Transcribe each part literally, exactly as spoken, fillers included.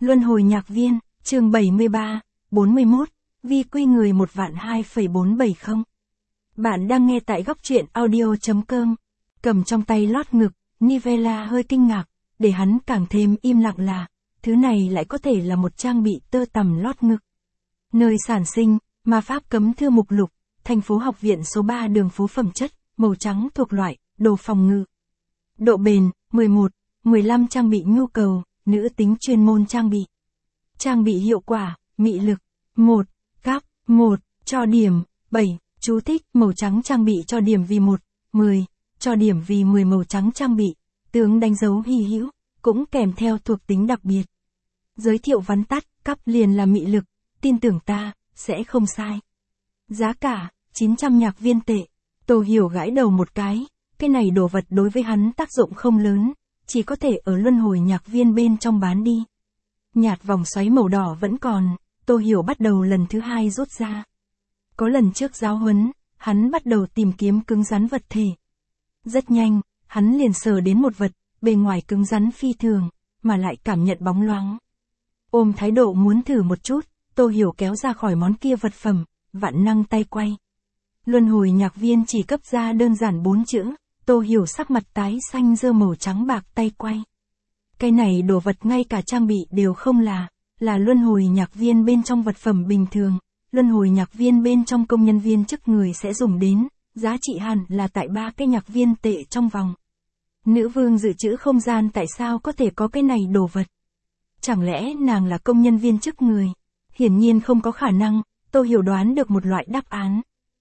Luân hồi nhạc viên, chương bảy mươi ba, bốn mươi mốt, vi quy người một vạn hai phẩy bốn bảy không. Bạn đang nghe tại góc truyện audio chấm com. Cầm trong tay lót ngực, Nivella hơi kinh ngạc, để hắn càng thêm im lặng là, thứ này lại có thể là một trang bị tơ tằm lót ngực. Nơi sản sinh, ma pháp cấm thư mục lục, thành phố học viện số ba đường phố phẩm chất, màu trắng thuộc loại, đồ phòng ngự. Độ bền, mười một, mười lăm trang bị nhu cầu, nữ tính chuyên môn trang bị. Trang bị hiệu quả, mị lực, một, cấp, một, cho điểm, bảy, chú thích, màu trắng trang bị cho điểm vì một, mười, cho điểm vì mười màu trắng trang bị, tướng đánh dấu hy hữu, cũng kèm theo thuộc tính đặc biệt. Giới thiệu vắn tắt, cấp liền là mị lực, tin tưởng ta, sẽ không sai. Giá cả, chín trăm nhạc viên tệ. Tô Hiểu gãi đầu một cái, cái này đồ vật đối với hắn tác dụng không lớn, chỉ có thể ở luân hồi nhạc viên bên trong bán đi. Nhạt vòng xoáy màu đỏ vẫn còn, Tô Hiểu bắt đầu lần thứ hai rút ra. Có lần trước giáo huấn, hắn bắt đầu tìm kiếm cứng rắn vật thể. Rất nhanh, hắn liền sờ đến một vật, bề ngoài cứng rắn phi thường, mà lại cảm nhận bóng loáng. Ôm thái độ muốn thử một chút, Tô Hiểu kéo ra khỏi món kia vật phẩm, vạn năng tay quay. Luân hồi nhạc viên chỉ cấp ra đơn giản bốn chữ, Tô Hiểu sắc mặt tái xanh dơ màu trắng bạc tay quay. Cái này đồ vật ngay cả trang bị đều không là, là luân hồi nhạc viên bên trong vật phẩm bình thường, luân hồi nhạc viên bên trong công nhân viên chức người sẽ dùng đến, giá trị hẳn là tại ba cái nhạc viên tệ trong vòng. Nữ vương dự trữ không gian tại sao có thể có cái này đồ vật? Chẳng lẽ nàng là công nhân viên chức người? Hiển nhiên không có khả năng, Tô Hiểu đoán được một loại đáp án.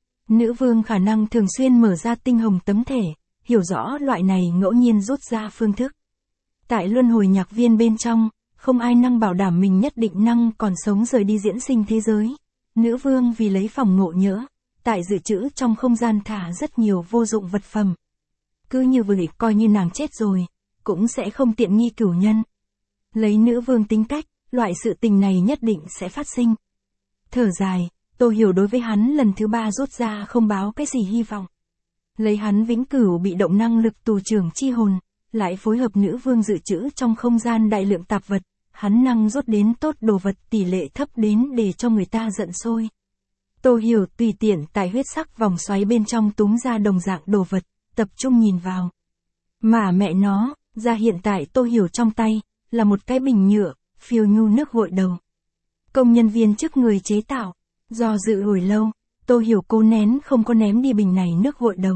Nữ vương khả năng thường xuyên mở ra tinh hồng tấm thể, hiểu rõ loại này ngẫu nhiên rút ra phương thức. Tại luân hồi nhạc viên bên trong, không ai năng bảo đảm mình nhất định năng còn sống rời đi diễn sinh thế giới. Nữ vương vì lấy phòng ngộ nhỡ, tại dự trữ trong không gian thả rất nhiều vô dụng vật phẩm. Cứ như vậy coi như nàng chết rồi, cũng sẽ không tiện nghi cửu nhân. Lấy nữ vương tính cách, loại sự tình này nhất định sẽ phát sinh. Thở dài, Tô Hiểu đối với hắn lần thứ ba rút ra không báo cái gì hy vọng. Lấy hắn vĩnh cửu bị động năng lực tù trưởng chi hồn, lại phối hợp nữ vương dự trữ trong không gian đại lượng tạp vật, hắn năng rút đến tốt đồ vật tỷ lệ thấp đến để cho người ta giận sôi. Tô Hiểu tùy tiện tại huyết sắc vòng xoáy bên trong túm ra đồng dạng đồ vật, tập trung nhìn vào. Mà mẹ nó, ra hiện tại Tô Hiểu trong tay, là một cái bình nhựa, phiêu nhu nước gội đầu. Công nhân viên chức người chế tạo, do dự hồi lâu, Tô Hiểu cố nén không có ném đi bình này nước gội đầu.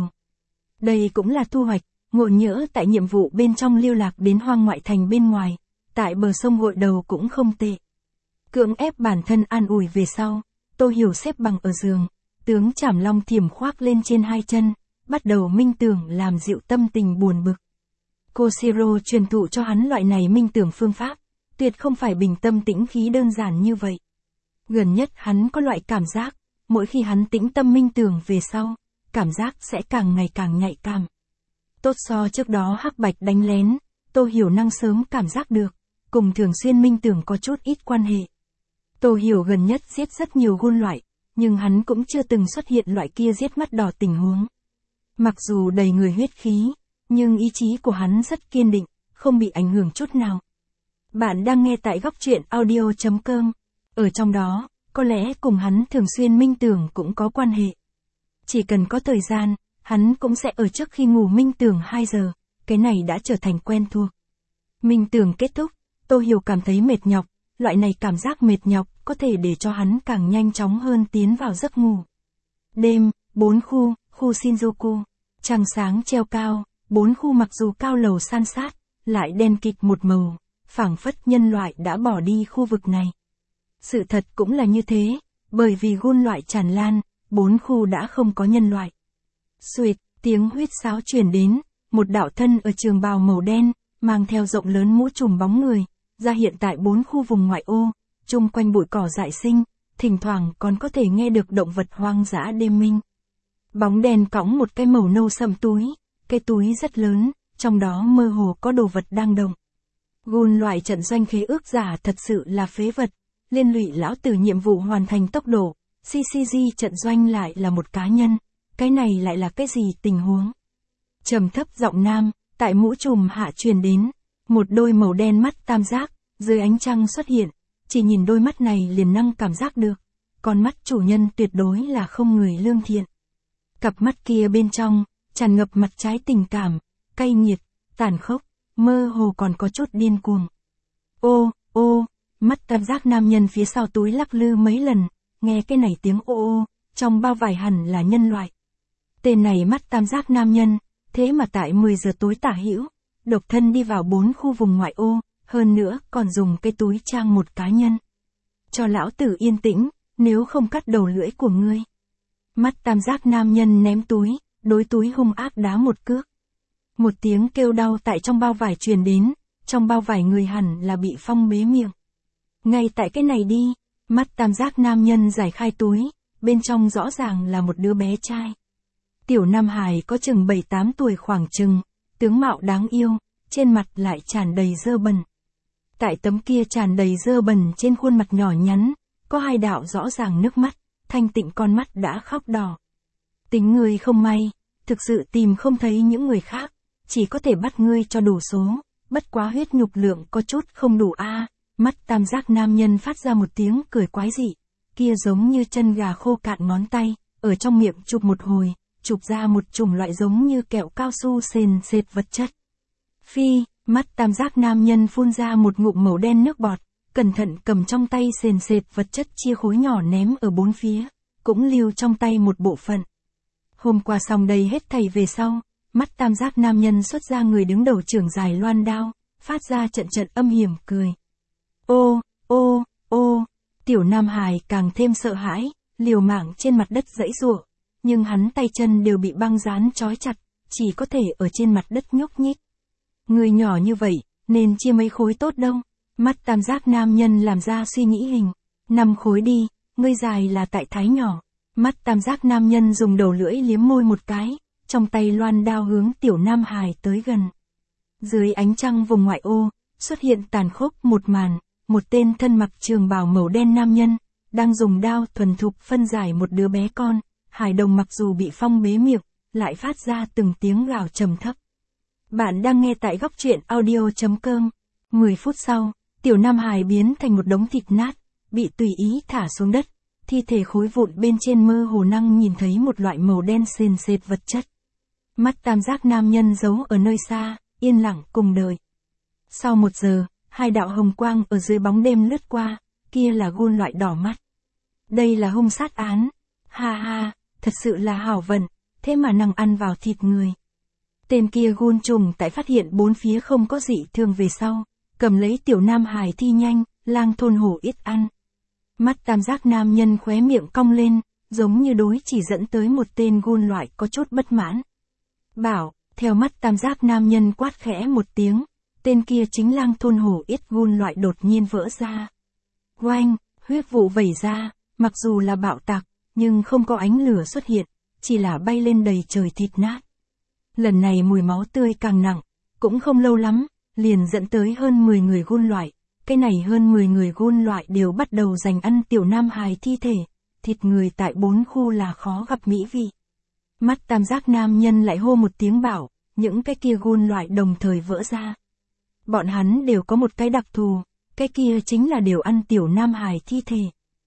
Đây cũng là thu hoạch, ngộ nhỡ tại nhiệm vụ bên trong lưu lạc đến hoang ngoại thành bên ngoài, tại bờ sông gội đầu cũng không tệ. Cưỡng ép bản thân an ủi về sau, Tô Hiểu xếp bằng ở giường, tướng Trảm Long thiểm khoác lên trên hai chân, bắt đầu minh tưởng làm dịu tâm tình buồn bực. Cô Shiro truyền thụ cho hắn loại này minh tưởng phương pháp, tuyệt không phải bình tâm tĩnh khí đơn giản như vậy. Gần nhất hắn có loại cảm giác, mỗi khi hắn tĩnh tâm minh tưởng về sau, cảm giác sẽ càng ngày càng nhạy cảm. Tốt so trước đó hắc bạch đánh lén, Tô Hiểu năng sớm cảm giác được, cùng thường xuyên minh tưởng có chút ít quan hệ. Tô Hiểu gần nhất giết rất nhiều gun loại, nhưng hắn cũng chưa từng xuất hiện loại kia giết mắt đỏ tình huống. Mặc dù đầy người huyết khí, nhưng ý chí của hắn rất kiên định, không bị ảnh hưởng chút nào. Bạn đang nghe tại góc truyện audio chấm com. Ở trong đó, có lẽ cùng hắn thường xuyên minh tưởng cũng có quan hệ. Chỉ cần có thời gian, hắn cũng sẽ ở trước khi ngủ minh tưởng hai giờ, cái này đã trở thành quen thuộc. Minh tưởng kết thúc, Tô Hiểu cảm thấy mệt nhọc, loại này cảm giác mệt nhọc có thể để cho hắn càng nhanh chóng hơn tiến vào giấc ngủ. Đêm, bốn khu, khu Shinjuku, trăng sáng treo cao, bốn khu mặc dù cao lầu san sát, lại đen kịt một màu, phảng phất nhân loại đã bỏ đi khu vực này. Sự thật cũng là như thế, bởi vì gun loại tràn lan, bốn khu đã không có nhân loại. Xuệt, tiếng huýt sáo truyền đến, một đạo thân ở trường bào màu đen, mang theo rộng lớn mũ trùm bóng người, ra hiện tại bốn khu vùng ngoại ô, chung quanh bụi cỏ dại sinh, thỉnh thoảng còn có thể nghe được động vật hoang dã đêm minh. Bóng đèn cõng một cái màu nâu sậm túi, cái túi rất lớn, trong đó mơ hồ có đồ vật đang động. Gun loại trận doanh khế ước giả thật sự là phế vật, liên lụy lão tử nhiệm vụ hoàn thành tốc độ, xê xê giê trận doanh lại là một cá nhân, cái này lại là cái gì tình huống? Trầm thấp giọng nam, tại mũ trùm hạ truyền đến, một đôi màu đen mắt tam giác, dưới ánh trăng xuất hiện, chỉ nhìn đôi mắt này liền năng cảm giác được, con mắt chủ nhân tuyệt đối là không người lương thiện. Cặp mắt kia bên trong, tràn ngập mặt trái tình cảm, cay nghiệt, tàn khốc, mơ hồ còn có chút điên cuồng. Ô, ô, mắt tam giác nam nhân phía sau túi lắc lư mấy lần, nghe cái này tiếng ô ô, trong bao vải hẳn là nhân loại. Tên này mắt tam giác nam nhân, thế mà tại mười giờ tối tả hữu, độc thân đi vào bốn khu vùng ngoại ô, hơn nữa còn dùng cái túi trang một cá nhân. Cho lão tử yên tĩnh, nếu không cắt đầu lưỡi của ngươi. Mắt tam giác nam nhân ném túi, đối túi hung ác đá một cước. Một tiếng kêu đau tại trong bao vải truyền đến, trong bao vải người hẳn là bị phong bế miệng. Ngay tại cái này đi, mắt tam giác nam nhân giải khai túi, bên trong rõ ràng là một đứa bé trai. Tiểu Nam Hải có chừng bảy tám tuổi khoảng chừng, tướng mạo đáng yêu, trên mặt lại tràn đầy dơ bẩn. Tại tấm kia tràn đầy dơ bẩn trên khuôn mặt nhỏ nhắn, có hai đạo rõ ràng nước mắt, thanh tịnh con mắt đã khóc đỏ. Tính ngươi không may, thực sự tìm không thấy những người khác, chỉ có thể bắt ngươi cho đủ số, bất quá huyết nhục lượng có chút không đủ a. Mắt tam giác nam nhân phát ra một tiếng cười quái dị, kia giống như chân gà khô cạn ngón tay, ở trong miệng chụp một hồi, chụp ra một chủng loại giống như kẹo cao su sền sệt vật chất. Phi, mắt tam giác nam nhân phun ra một ngụm màu đen nước bọt, cẩn thận cầm trong tay sền sệt vật chất chia khối nhỏ ném ở bốn phía, cũng lưu trong tay một bộ phận. Hôm qua xong đây hết thầy về sau, mắt tam giác nam nhân xuất ra người đứng đầu trưởng dài loan đao, phát ra trận trận âm hiểm cười. Ô, ô, ô, Tiểu Nam Hải càng thêm sợ hãi, liều mạng trên mặt đất giãy giụa, nhưng hắn tay chân đều bị băng dán trói chặt, chỉ có thể ở trên mặt đất nhúc nhích. Người nhỏ như vậy, nên chia mấy khối tốt đâu. Mắt tam giác nam nhân làm ra suy nghĩ hình. Năm khối đi, ngươi dài là tại thái nhỏ. Mắt tam giác nam nhân dùng đầu lưỡi liếm môi một cái, trong tay loan đao hướng Tiểu Nam Hải tới gần. Dưới ánh trăng vùng ngoại ô, xuất hiện tàn khốc một màn, một tên thân mặc trường bào màu đen nam nhân, đang dùng đao thuần thục phân giải một đứa bé con. Hải đồng mặc dù bị phong bế miệng, lại phát ra từng tiếng gào trầm thấp. Bạn đang nghe tại góc truyện audio chấm com. mười phút sau, Tiểu Nam Hải biến thành một đống thịt nát, bị tùy ý thả xuống đất, thi thể khối vụn bên trên mơ hồ năng nhìn thấy một loại màu đen sền sệt vật chất. Mắt tam giác nam nhân giấu ở nơi xa, yên lặng cùng đợi. Sau một giờ, hai đạo hồng quang ở dưới bóng đêm lướt qua, kia là gun loại đỏ mắt. Đây là hung sát án. Ha ha, thật sự là hảo vận, thế mà năng ăn vào thịt người. Tên kia gun trùng tại phát hiện bốn phía không có dị thường về sau, cầm lấy Tiểu Nam Hải thi nhanh, lang thôn hổ ít ăn. Mắt tam giác nam nhân khóe miệng cong lên, giống như đối chỉ dẫn tới một tên gun loại có chút bất mãn. Bảo, theo mắt tam giác nam nhân quát khẽ một tiếng, tên kia chính lang thôn hổ ít gun loại đột nhiên vỡ ra. Oanh, huyết vụ vẩy ra, mặc dù là bạo tạc, nhưng không có ánh lửa xuất hiện, chỉ là bay lên đầy trời thịt nát. Lần này mùi máu tươi càng nặng, cũng không lâu lắm, liền dẫn tới hơn mười người gun loại. Cái này hơn mười người gun loại đều bắt đầu giành ăn Tiểu Nam Hải thi thể, thịt người tại bốn khu là khó gặp mỹ vị. Mắt tam giác nam nhân lại hô một tiếng bảo, những cái kia gun loại đồng thời vỡ ra. Bọn hắn đều có một cái đặc thù, cái kia chính là đều ăn Tiểu Nam Hải thi thể.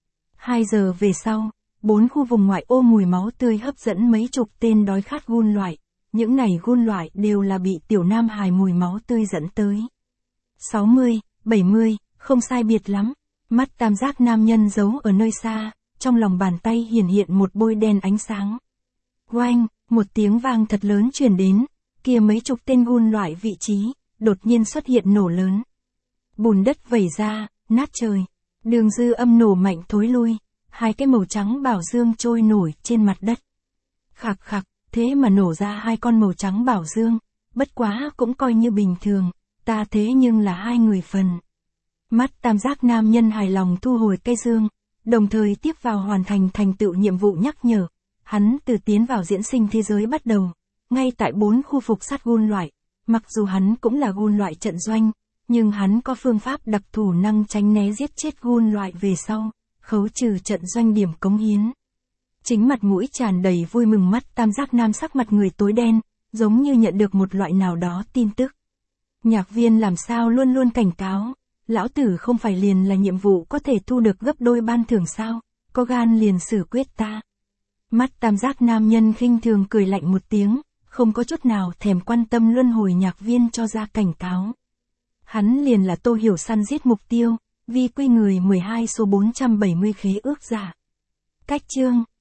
Hai giờ về sau, bốn khu vùng ngoại ô mùi máu tươi hấp dẫn mấy chục tên đói khát gun loại. Những này gun loại đều là bị Tiểu Nam Hải mùi máu tươi dẫn tới. sáu mươi, bảy mươi, không sai biệt lắm. Mắt tam giác nam nhân giấu ở nơi xa, trong lòng bàn tay hiển hiện một bôi đen ánh sáng. Oanh, một tiếng vang thật lớn truyền đến, kia mấy chục tên gun loại vị trí, đột nhiên xuất hiện nổ lớn. Bùn đất vẩy ra, nát trời. Đường dư âm nổ mạnh thối lui, hai cái màu trắng bảo dương trôi nổi trên mặt đất. Khạc khạc, thế mà nổ ra hai con màu trắng bảo dương, bất quá cũng coi như bình thường, ta thế nhưng là hai người phần. Mắt tam giác nam nhân hài lòng thu hồi cây dương, đồng thời tiếp vào hoàn thành thành tựu nhiệm vụ nhắc nhở. Hắn từ tiến vào diễn sinh thế giới bắt đầu, ngay tại bốn khu phục sát gun loại, mặc dù hắn cũng là gun loại trận doanh, nhưng hắn có phương pháp đặc thù năng tránh né giết chết gun loại về sau, khấu trừ trận doanh điểm cống hiến. Chính mặt mũi tràn đầy vui mừng mắt tam giác nam sắc mặt người tối đen, giống như nhận được một loại nào đó tin tức. Nhạc viên làm sao luôn luôn cảnh cáo, Lão tử không phải liền là nhiệm vụ có thể thu được gấp đôi ban thưởng sao, có gan liền xử quyết ta. Mắt tam giác nam nhân khinh thường cười lạnh một tiếng, không có chút nào thèm quan tâm luân hồi nhạc viên cho ra cảnh cáo. Hắn liền là Tô Hiểu săn giết mục tiêu, vi quy người mười hai số bốn trăm bảy mươi khế ước giả. Cách chương